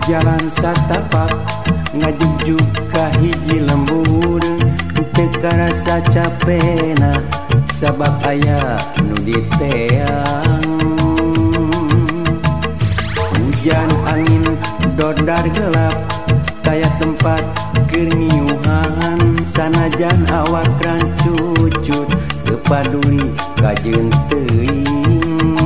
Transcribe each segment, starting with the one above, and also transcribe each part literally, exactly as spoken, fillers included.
jalan satapak ngajug ka hiji lembur teu karasa capena sabab aya nu diteang. Hujan angin dodar gelap kaya tempat keuniuhan sanajan awak rancucut teu paduli ka jeung teuing.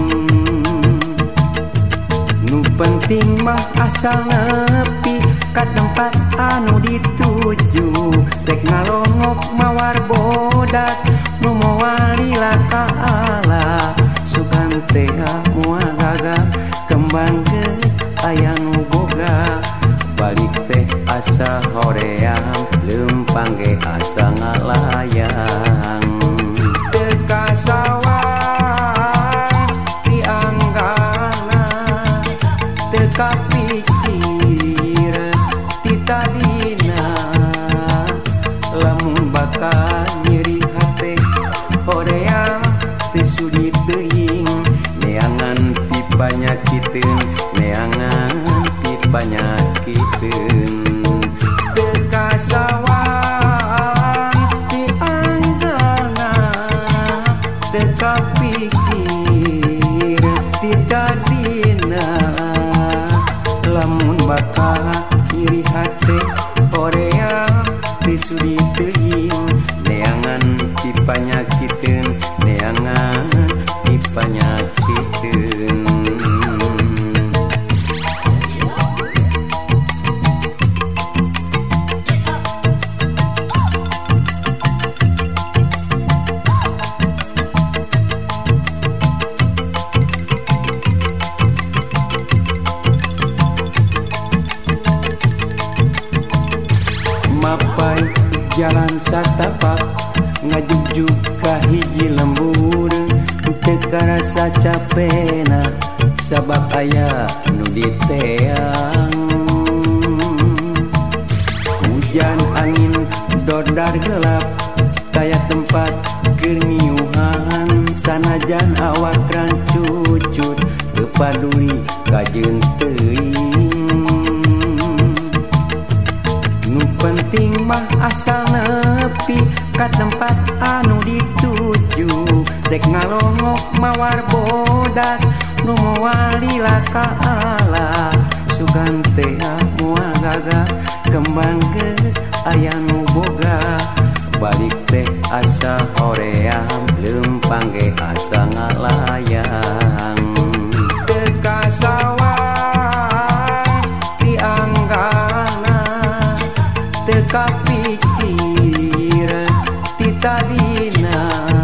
Nu penting mah asal nepi ka tempat anu dituju rek ngalongok mawar bodas nu moal lila kaala sugan teh moal gagah kembang geus aya nu boga balik teh asa horeang leumpang ge asa ngalayang teu kasawang di anggana teu kapikir ti tadina lamun bakal nyeri hate horeang teu sudi teuing neangan ti panyakiteun neangan ti panyakiteun teu kasawang ti anggana teu kapikir ti tadina lamun bakal nyeri hate horeang teu sudi teuing neangan ti panyakiteun neangan ti panyakiteun. Mapai jalan satapak ngajug ka hiji lembur teu karasa capena sabab aya nu diteang. Hujan angin dodar gelap kaya tempat keuniuhan sanajan awak rancucut teu paduli ka jeung teuing. Nu penting mah asal nepi ka tempat anu dituju rek ngalongok mawar bodas nu moal lila kaala sugan teh moal gagah kembang geus aya nu boga balik teh asa horeang leumpang ge asa ngalayang teu kasawang ti anggana teu kapikir ti tadina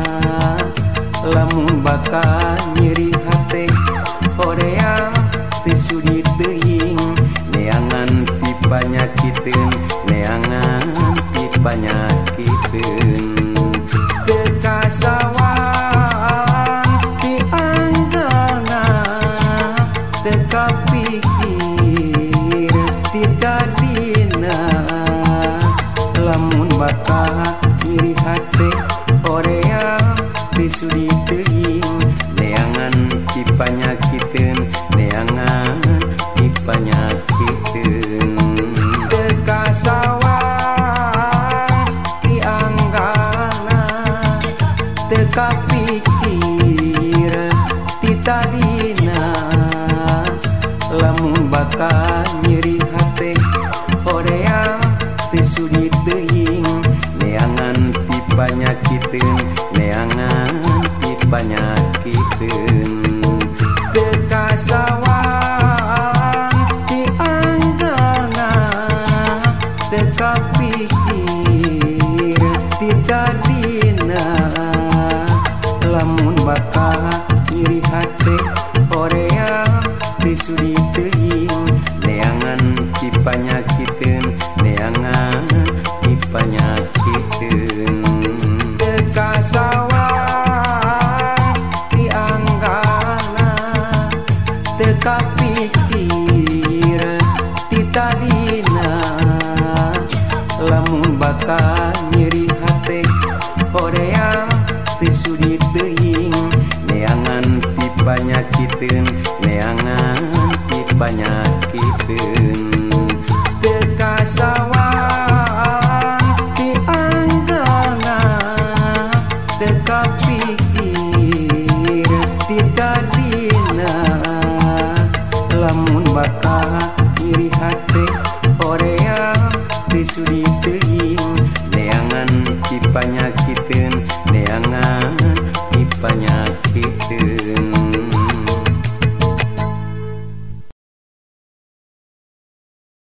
lamun bakal nyeri hate horeang teu sudi teuing neangan ti panyakiteun neangan ti panyakiteun teu kasawang ti anggana teu kapikir ti tadina lamun bakal nyeri hate horeang teu sudi teuing neangan ti panyakiteun neangan ti panyakiteun teu kasawang ti anggana teu kapikir ti tadina lamun bakal nyeri hate horeang teu sudi teuing neangan ti panyakiteun neangan ti panyakiteun teu kasawang ti anggana teu kapikir ti tadina lamun bakal nyeri hate horeang teu sudi teuing neangan ti panyakiteun neangan ti panyakiteun teu kasawang ti anggana teu kapikir ti tadina lamun bakal nyeri hate horeang teu sudi teuing neangan ti panyakiteun neangan ti panyakiteun. Suri teing neangan ki panyakit